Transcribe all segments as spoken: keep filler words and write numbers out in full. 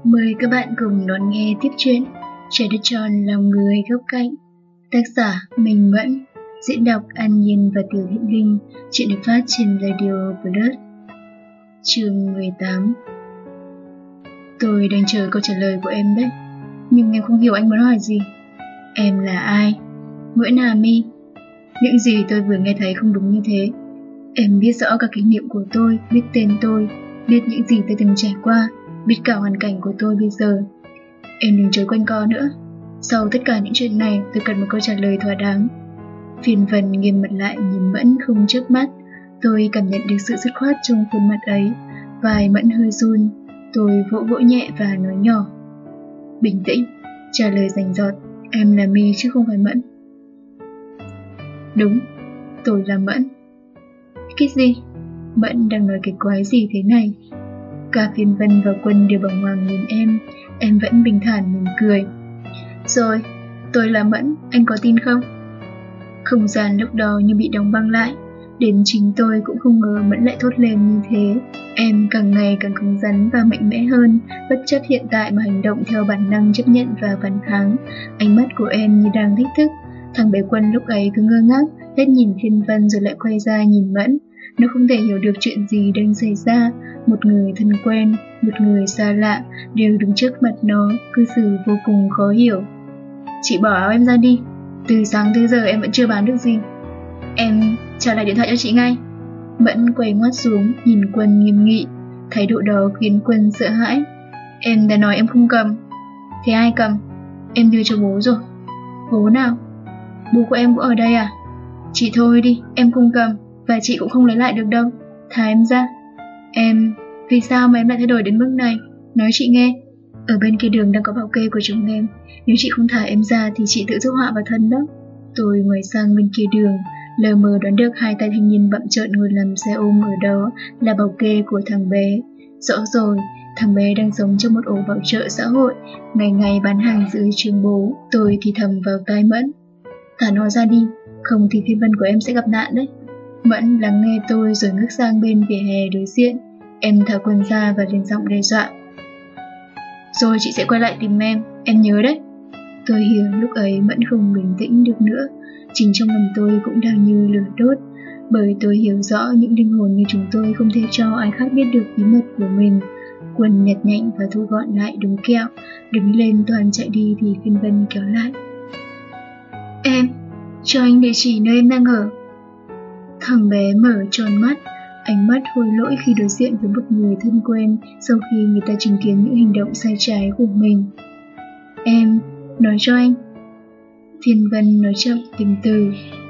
Mời các bạn cùng đón nghe tiếp truyện Trái đất tròn lòng người góc cạnh. Tác giả Minh Mẫn. Diễn đọc An Nhiên và Tiểu Hiện Linh. Chuyện được phát trên Radio Plus. Chương mười tám. Tôi đang chờ câu trả lời của em đấy, nhưng em không hiểu anh muốn hỏi gì. Em là ai? Nguyễn Hà My. Những gì tôi vừa nghe thấy không đúng như thế. Em biết rõ cả kinh nghiệm của tôi, biết tên tôi, biết những gì tôi từng trải qua, biết cả hoàn cảnh của tôi bây giờ. Em đừng chối quanh co nữa. Sau tất cả những chuyện này, tôi cần một câu trả lời thỏa đáng. Phiền Vân nghiêm mặt lại nhìn Mẫn không chớp mắt. Tôi cảm nhận được sự dứt khoát trong khuôn mặt ấy. Vai Mẫn hơi run. Tôi vỗ vỗ nhẹ và nói nhỏ: bình tĩnh, trả lời rành rọt. Em là My chứ không phải Mẫn. Đúng, tôi là Mẫn. Cái gì? Mẫn đang nói cái quái gì thế này? Cả Phiền Vân và Quân đều bàng hoàng nhìn em. Em vẫn bình thản mỉm cười. Rồi, tôi là Mẫn, anh có tin không? Không gian lúc đó như bị đóng băng lại. Đến chính tôi cũng không ngờ Mẫn lại thốt lên như thế. Em càng ngày càng cứng rắn và mạnh mẽ hơn, bất chấp hiện tại mà hành động theo bản năng chấp nhận và phản kháng. Ánh mắt của em như đang thách thức. Thằng bé Quân lúc ấy cứ ngơ ngác, hết nhìn Phiền Vân rồi lại quay ra nhìn Mẫn. Nó không thể hiểu được chuyện gì đang xảy ra. Một người thân quen, một người xa lạ đều đứng trước mặt nó, cư xử vô cùng khó hiểu. Chị bỏ áo em ra đi. Từ sáng tới giờ em vẫn chưa bán được gì. Em trả lại điện thoại cho chị ngay. Mẫn quay ngoắt xuống, nhìn Quân nghiêm nghị. Thái độ đó khiến Quân sợ hãi. Em đã nói em không cầm. Thế ai cầm? Em đưa cho bố rồi. Bố nào? Bố của em cũng ở đây à? Chị thôi đi, em không cầm. Và chị cũng không lấy lại được đâu. Thả em ra. Em... Vì sao mà em lại thay đổi đến mức này? Nói chị nghe. Ở bên kia đường đang có bảo kê của chúng em. Nếu chị không thả em ra thì chị tự rước họa vào thân đó. Tôi ngoái sang bên kia đường, lờ mờ đoán được hai tay thanh niên bặm trợn ngồi làm xe ôm ở đó là bảo kê của thằng bé. Rõ rồi, thằng bé đang sống trong một ổ bảo trợ xã hội, ngày ngày bán hàng dưới trường bố. Tôi thì thầm vào tai Mẫn: thả nó ra đi, không thì Phiên Vân của em sẽ gặp nạn đấy. Mẫn lắng nghe tôi rồi ngước sang bên vỉa hè đối diện. Em thả Quân ra và lên giọng đe dọa: rồi chị sẽ quay lại tìm em, em nhớ đấy. Tôi hiểu lúc ấy Mẫn không bình tĩnh được nữa. Chính trong lòng tôi cũng đang như lửa đốt. Bởi tôi hiểu rõ những linh hồn như chúng tôi không thể cho ai khác biết được bí mật của mình. Quân nhặt nhạnh và thu gọn lại đống kẹo. Đứng lên toàn chạy đi thì Phiên Vân kéo lại: em, cho anh địa chỉ nơi em đang ở. Thằng bé mở tròn mắt, ánh mắt hối lỗi khi đối diện với một người thân quen sau khi người ta chứng kiến những hành động sai trái của mình. Em, nói cho anh. Phiên Vân nói chậm từng từ.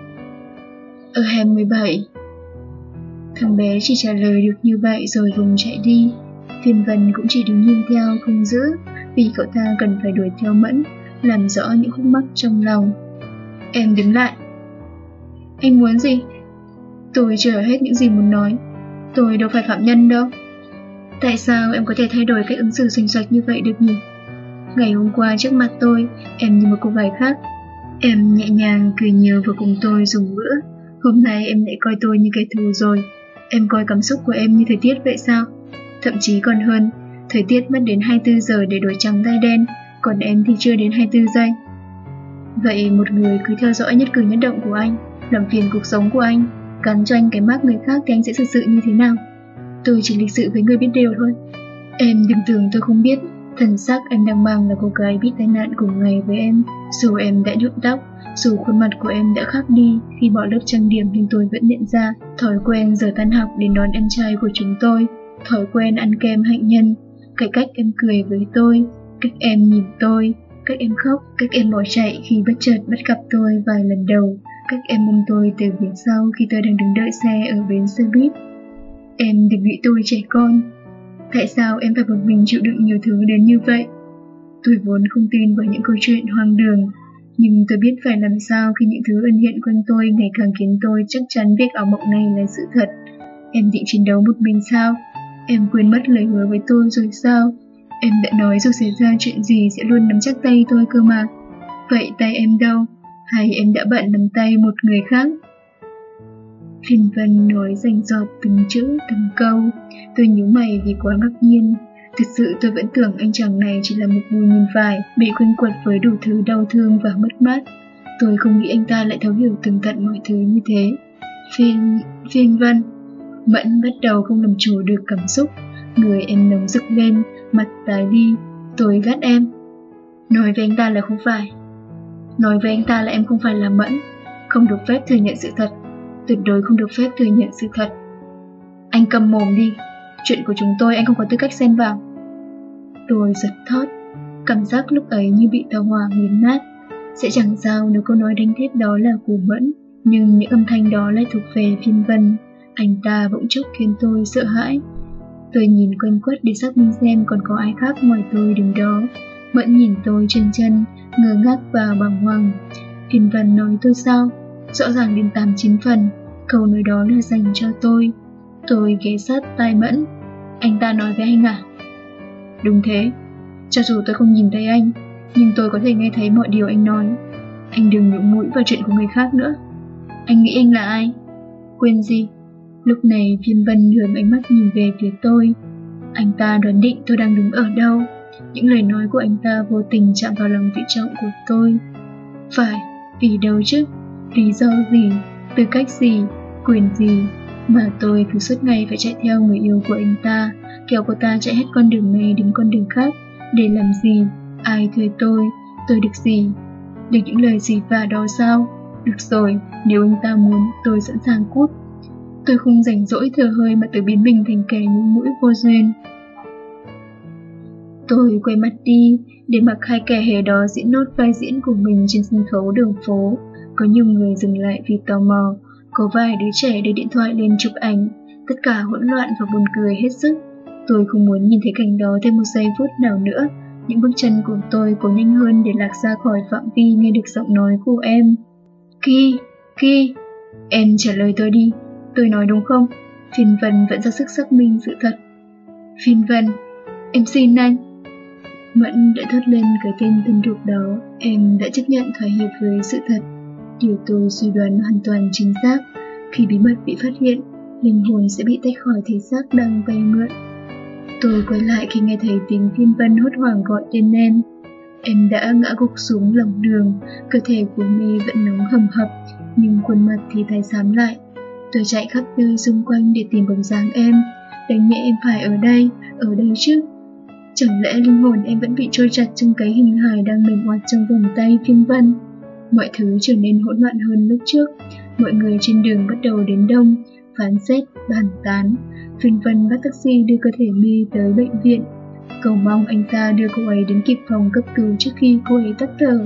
Ở hẻm mười bảy. Thằng bé chỉ trả lời được như vậy rồi vùng chạy đi. Phiên Vân cũng chỉ đứng nhìn theo không giữ, vì cậu ta cần phải đuổi theo Mẫn, làm rõ những khúc mắc trong lòng. Em đứng lại. Anh muốn gì? Tôi chưa hết những gì muốn nói. Tôi đâu phải phạm nhân đâu. Tại sao em có thể thay đổi cách ứng xử xinh xoạch như vậy được nhỉ? Ngày hôm qua trước mặt tôi, em như một cô gái khác. Em nhẹ nhàng cười nhiều và cùng tôi dùng bữa. Hôm nay em lại coi tôi như kẻ thù rồi. Em coi cảm xúc của em như thời tiết vậy sao? Thậm chí còn hơn, thời tiết mất đến hai mươi tư giờ để đổi trắng thay đen, còn em thì chưa đến hai mươi tư giây. Vậy một người cứ theo dõi nhất cử nhất động của anh, làm phiền cuộc sống của anh, gắn cho anh cái mác người khác thì anh sẽ xử sự như thế nào? Tôi chỉ lịch sự với người biết điều thôi. Em đừng tưởng tôi không biết. Thần sắc anh đang mang là cô gái bị tai nạn cùng ngày với em. Dù em đã nhuộm tóc, dù khuôn mặt của em đã khác đi khi bỏ lớp trang điểm, nhưng tôi vẫn nhận ra thói quen giờ tan học đến đón em trai của chúng tôi, thói quen ăn kem hạnh nhân, cái cách em cười với tôi, cách em nhìn tôi, cách em khóc, cách em bỏ chạy khi bất chợt bắt gặp tôi vài lần đầu, cách em ôm tôi từ phía sau khi tôi đang đứng đợi xe ở bến xe buýt. Em đừng nghĩ tôi trẻ con. Tại sao em phải một mình chịu đựng nhiều thứ đến như vậy? Tôi vốn không tin vào những câu chuyện hoang đường, nhưng tôi biết phải làm sao khi những thứ ẩn hiện quanh tôi ngày càng khiến tôi chắc chắn việc ảo mộng này là sự thật. Em định chiến đấu một mình sao? Em quên mất lời hứa với tôi rồi sao? Em đã nói dù xảy ra chuyện gì sẽ luôn nắm chắc tay tôi cơ mà. Vậy tay em đâu? Hay em đã bận nắm tay một người khác? Phiên Vân nói rành rọt từng chữ từng câu. Tôi nhíu mày vì quá ngạc nhiên. Thực sự tôi vẫn tưởng anh chàng này chỉ là một mùi nhìn phải, bị quanh quẩn với đủ thứ đau thương và mất mát. Tôi không nghĩ anh ta lại thấu hiểu tường tận mọi thứ như thế. Phiên... Phiên Vân. Mẫn bắt đầu không làm chủ được cảm xúc. Người em nóng rực lên, mặt tái đi. Tôi gắt em. Nói với anh ta là không phải. Nói với anh ta là em không phải là Mẫn. Không được phép thừa nhận sự thật. Tuyệt đối không được phép thừa nhận sự thật. Anh cầm mồm đi. Chuyện của chúng tôi anh không có tư cách xen vào. Tôi giật thót. Cảm giác lúc ấy như bị tàu hỏa nghiền nát. Sẽ chẳng sao nếu câu nói đánh thép đó là của Mẫn, nhưng những âm thanh đó lại thuộc về Phiên Vân. Anh ta bỗng chốc khiến tôi sợ hãi. Tôi nhìn quanh quất để xác minh xem còn có ai khác ngoài tôi đứng đó. Mẫn nhìn tôi chân chân, ngơ ngác và bàng hoàng. Phiên Vân nói tôi sao? Rõ ràng đến tám chín phần, câu nói đó là dành cho tôi. Tôi ghé sát tai Mẫn. Anh ta nói với anh à? Đúng thế. Cho dù tôi không nhìn thấy anh, nhưng tôi có thể nghe thấy mọi điều anh nói. Anh đừng nhúng mũi vào chuyện của người khác nữa. Anh nghĩ anh là ai? Quên gì? Lúc này Phiên Vân hướng ánh mắt nhìn về phía tôi. Anh ta đoán định tôi đang đứng ở đâu. Những lời nói của anh ta vô tình chạm vào lòng tự trọng của tôi. Phải, vì đâu chứ? Lý do gì? Tư cách gì? Quyền gì? Mà tôi cứ suốt ngày phải chạy theo người yêu của anh ta, kéo cô ta chạy hết con đường này đến con đường khác. Để làm gì? Ai thuê tôi? Tôi được gì? Được những lời gì vả đó sao? Được rồi, nếu anh ta muốn, tôi sẵn sàng cút. Tôi không rảnh rỗi thờ hơi mà tự biến mình thành kẻ nhúng mũi vô duyên. Tôi quay mặt đi, để mặc hai kẻ hề đó diễn nốt vai diễn của mình trên sân khấu đường phố. Có nhiều người dừng lại vì tò mò, có vài đứa trẻ đưa điện thoại lên chụp ảnh. Tất cả hỗn loạn và buồn cười hết sức. Tôi không muốn nhìn thấy cảnh đó thêm một giây phút nào nữa. Những bước chân của tôi cố nhanh hơn để lạc ra khỏi phạm vi nghe được giọng nói của em. Ki, Ki, em trả lời tôi đi. Tôi nói đúng không? Phiên Vân vẫn ra sức xác minh sự thật. Phiên Vân, em xin anh. Mẫn đã thốt lên cái tên thân thuộc đó. Em đã chấp nhận thỏa hiệp với sự thật. Điều tôi suy đoán hoàn toàn chính xác. Khi bí mật bị phát hiện, linh hồn sẽ bị tách khỏi thể xác đang vay mượn. Tôi quay lại khi nghe thấy tiếng Phiên Vân hốt hoảng gọi tên em. Em đã ngã gục xuống lòng đường, cơ thể của mê vẫn nóng hầm hập, nhưng khuôn mặt thì tái xám lại. Tôi chạy khắp nơi xung quanh để tìm bóng dáng em. Đáng nhẽ em phải ở đây, ở đây chứ. Chẳng lẽ linh hồn em vẫn bị trôi chặt trong cái hình hài đang mềm oặt trong vòng tay Phiên Vân? Mọi thứ trở nên hỗn loạn hơn lúc trước. Mọi người trên đường bắt đầu đến đông, phán xét, bàn tán. Phiên Vân bắt taxi đưa cơ thể mê tới bệnh viện, cầu mong anh ta đưa cô ấy đến kịp phòng cấp cứu trước khi cô ấy tắt thở.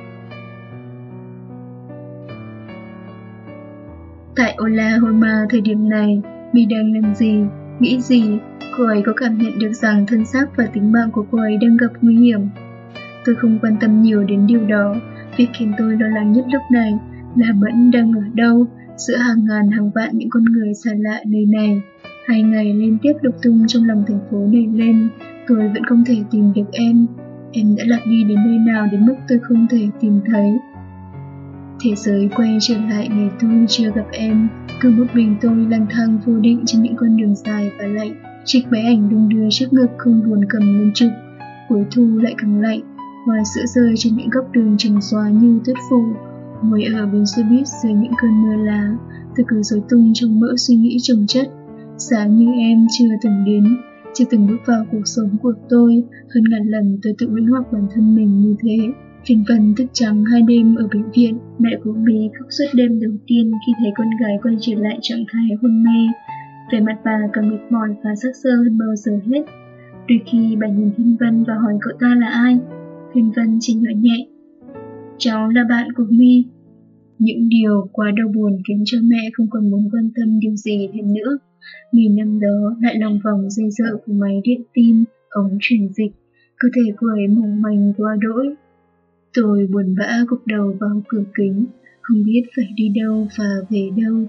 Tại Oklahoma thời điểm này, My đang làm gì, nghĩ gì? Cô ấy có cảm nhận được rằng thân xác và tính mạng của cô ấy đang gặp nguy hiểm? Tôi không quan tâm nhiều đến điều đó. Việc khiến tôi lo lắng nhất lúc này là Mẫn đang ở đâu, giữa hàng ngàn hàng vạn những con người xa lạ nơi này. Hai ngày liên tiếp lục tung trong lòng thành phố này lên, tôi vẫn không thể tìm được em. Em đã lạc đi đến nơi nào đến mức tôi không thể tìm thấy. Thế giới quay trở lại ngày tôi chưa gặp em. Cứ một mình tôi lang thang vô định trên những con đường dài và lạnh. Chiếc máy ảnh đung đưa trước ngực không buồn cầm lên chụp. Cuối thu lại càng lạnh, hoa sữa rơi trên những góc đường trắng xóa như tuyết phủ. Ngồi ở bến xe buýt dưới những cơn mưa lá, tôi cứ rối tung trong mỡ suy nghĩ chồng chất. Giá như em chưa từng đến, chưa từng bước vào cuộc sống của tôi. Hơn ngàn lần tôi tự huyễn hoặc bản thân mình như thế. Phiên Vân thức trắng hai đêm ở bệnh viện. Mẹ của My khóc suốt đêm đầu tiên khi thấy con gái quay trở lại trạng thái hôn mê. Vẻ mặt bà càng mệt mỏi và sắc sơ hơn bao giờ hết. Đôi khi bà nhìn Phiên Vân và hỏi cậu ta là ai. Phiên Vân chỉ nói nhẹ, cháu là bạn của My. Những điều quá đau buồn khiến cho mẹ không còn muốn quan tâm điều gì thêm nữa. My năm đó lại lòng vòng dây dợ của máy điện tim, ống truyền dịch. Cơ thể cô ấy mỏng manh quá đỗi. Tôi buồn bã gục đầu vào cửa kính, không biết phải đi đâu và về đâu.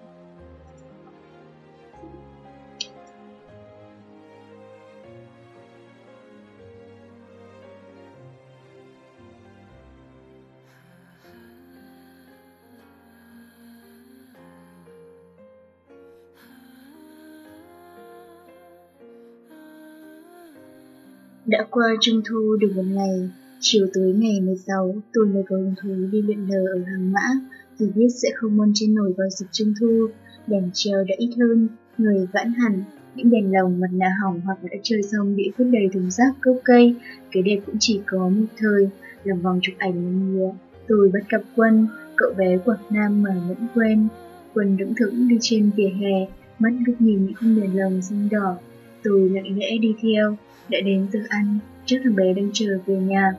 Đã qua Trung thu được một ngày, chiều tối ngày mười sáu, tôi lấy có hứng thú đi luyện lờ ở Hàng Mã, thì biết sẽ không mon trên nổi vào dịp Trung thu. Đèn treo đã ít hơn, người vãn hẳn, những đèn lồng mặt nạ hỏng hoặc đã chơi xong bị vứt đầy thùng rác gốc cây, cái đẹp cũng chỉ có một thời, làm vòng chụp ảnh một mùa. Tôi bắt gặp Quân, cậu bé Quảng Nam mà vẫn quen. Quân đứng thững đi trên vỉa hè, mắt cứ nhìn những khung đèn lồng xanh đỏ. Tôi lặng lẽ đi theo. Đã đến giờ ăn, chắc thằng bé đang chờ về nhà.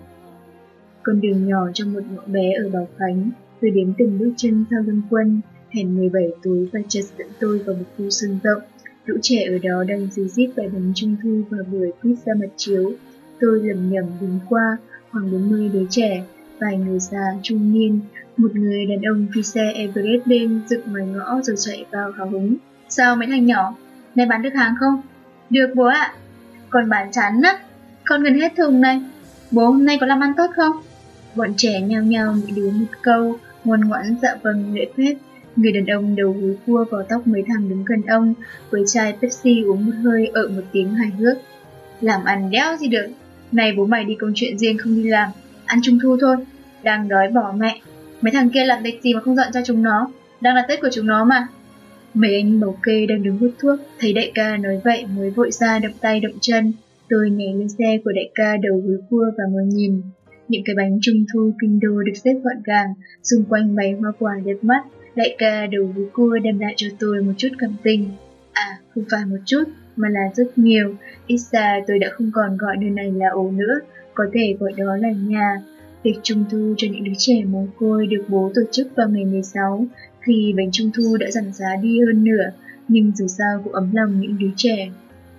Con đường nhỏ trong một ngõ bé ở Bảo Khánh, tôi đếm từng bước chân sau lưng Quân. Hẹn mười bảy tối và chợt dẫn tôi vào một khu sân rộng. Lũ trẻ ở đó đang ríu rít bài bánh trung thu và bưởi quýt ra mặt chiếu. Tôi lầm nhầm đứng qua, khoảng bốn mươi đứa trẻ, vài người già trung niên, một người đàn ông phi xe Everest lên dựng ngoài ngõ rồi chạy vào hào hứng. Sao mấy thằng nhỏ, nay bán được hàng không? Được bố ạ. À? Còn bán chán á, con gần hết thùng này. Bố hôm nay có làm ăn tốt không? Bọn trẻ nhao nhao mỗi đứa một câu, ngoan ngoãn dạ vâng lễ phép. Người đàn ông đầu húi cua vào tóc mấy thằng đứng gần ông, với chai Pepsi uống một hơi ở một tiếng hài hước. Làm ăn đéo gì được, này bố mày đi công chuyện riêng không đi làm, ăn trung thu thôi, đang đói bỏ mẹ. Mấy thằng kia làm việc gì mà không dọn cho chúng nó, đang là Tết của chúng nó mà. Mấy anh bảo kê đang đứng hút thuốc, thấy đại ca nói vậy mới vội ra động tay động chân. Tôi nhảy lên xe của đại ca đầu húi cua và ngồi nhìn. Những cái bánh trung thu kinh đô được xếp gọn gàng, xung quanh bày hoa quả đẹp mắt. Đại ca đầu húi cua đem lại cho tôi một chút cảm tình. À, không phải một chút, mà là rất nhiều. Ít ra tôi đã không còn gọi nơi này là ổ nữa, có thể gọi đó là nhà. Tiệc trung thu cho những đứa trẻ mồ côi được bố tổ chức vào ngày mười sáu, khi bánh trung thu đã giảm giá đi hơn nửa, nhưng dù sao cũng ấm lòng những đứa trẻ.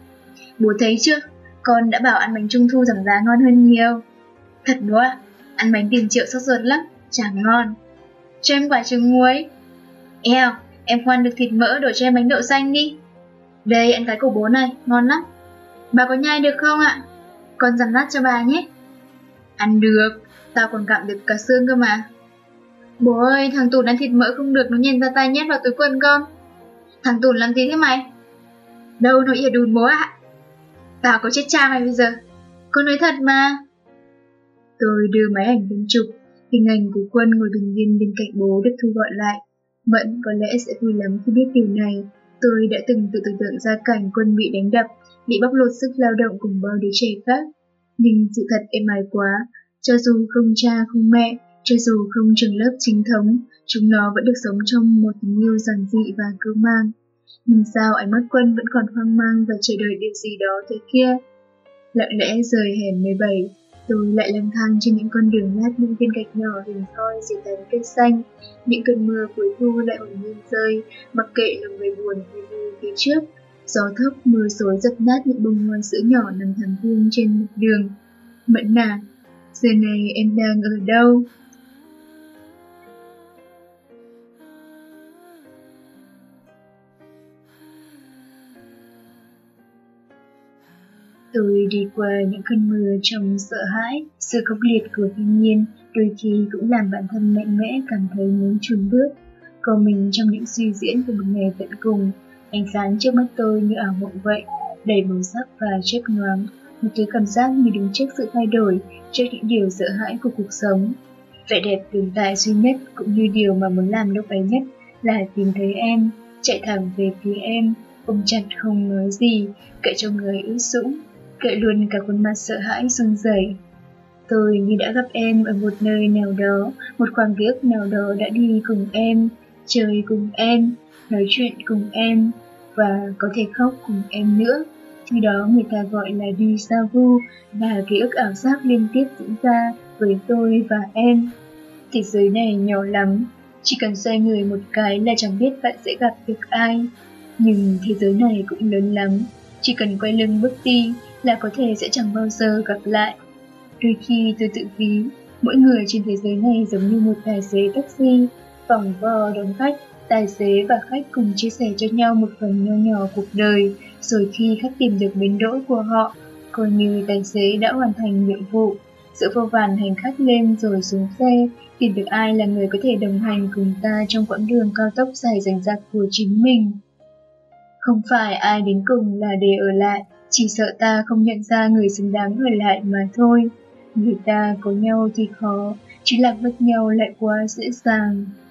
Bố thấy chưa, con đã bảo ăn bánh trung thu giảm giá ngon hơn nhiều. Thật bố ạ, ăn bánh tiền triệu sốt ruột lắm, chẳng ngon. Cho em quả trứng muối. Eo, em khoan được thịt mỡ đổi cho em bánh đậu xanh đi. Đây ăn cái của bố này, ngon lắm. Bà có nhai được không ạ? Con dằm lát cho bà nhé. Ăn được, tao còn gặm được cả xương cơ mà. Bố ơi, thằng Tùn ăn thịt mỡ không được, nó nhèn ra tay nhét vào túi quần con. Thằng Tùn làm gì thế mày? Đâu nó ỉa đùn bố ạ. À? Tao có chết cha mày bây giờ. Con nói thật mà. Tôi đưa máy ảnh lên chụp, hình ảnh của Quân ngồi bình yên bên cạnh bố được thu gọn lại. Mẫn có lẽ sẽ vui lắm khi biết điều này. Tôi đã từng tự tưởng tượng ra cảnh Quân bị đánh đập, bị bóc lột sức lao động cùng bao đứa trẻ khác. Nhưng sự thật êm ái quá, cho dù không cha không mẹ, cho dù không trường lớp chính thống, chúng nó vẫn được sống trong một tình yêu giản dị và cưu mang. Nhưng sao ánh mắt Quân vẫn còn hoang mang và chờ đợi điều gì đó thế kia? Lặng lẽ rời hẻm mười bảy, tôi lại lang thang trên những con đường lát những viên gạch nhỏ hình thoi dưới tán cây xanh. Những cơn mưa cuối thu lại hồn nhiên rơi, mặc kệ lòng người buồn hay vui phía trước. Gió thốc mưa xối dập nát những bông hoa sữa nhỏ nằm thắm hương trên mặt đường. Mẫn à, giờ này em đang ở đâu? Tôi đi qua những cơn mưa trong sợ hãi, sự khốc liệt của thiên nhiên đôi khi cũng làm bản thân mạnh mẽ cảm thấy muốn chùn bước. Còn mình trong những suy diễn của một ngày tận cùng, ánh sáng trước mắt tôi như ảo mộng vậy, đầy màu sắc và chớp nhoáng, một thứ cảm giác như đứng trước sự thay đổi, trước những điều sợ hãi của cuộc sống. Vẻ đẹp tồn tại duy nhất cũng như điều mà muốn làm lúc ấy nhất là tìm thấy em, chạy thẳng về phía em, ôm chặt không nói gì, kệ cho người ướt sũng, kệ luôn cả khuôn mặt sợ hãi run rẩy. Tôi như đã gặp em ở một nơi nào đó, một khoảng ký ức nào đó đã đi cùng em, chơi cùng em, nói chuyện cùng em, và có thể khóc cùng em nữa. Khi đó người ta gọi là đi sa vu, là ký ức ảo giác liên tiếp diễn ra với tôi và em. Thế giới này nhỏ lắm, chỉ cần xoay người một cái là chẳng biết bạn sẽ gặp được ai. Nhưng thế giới này cũng lớn lắm, chỉ cần quay lưng bước đi là có thể sẽ chẳng bao giờ gặp lại. Đôi khi tôi tự ví, mỗi người trên thế giới này giống như một tài xế taxi, vòng vo đón khách, tài xế và khách cùng chia sẻ cho nhau một phần nho nhỏ cuộc đời, rồi khi khách tìm được bến đỗ của họ, coi như tài xế đã hoàn thành nhiệm vụ. Dỡ vô vàn hành khách lên rồi xuống xe, tìm được ai là người có thể đồng hành cùng ta trong quãng đường cao tốc dài dằng dặc của chính mình. Không phải ai đến cùng là để ở lại, Chỉ sợ ta không nhận ra người xứng đáng ở lại mà thôi. Người ta có nhau thì khó, chứ lạc mất nhau lại quá dễ dàng.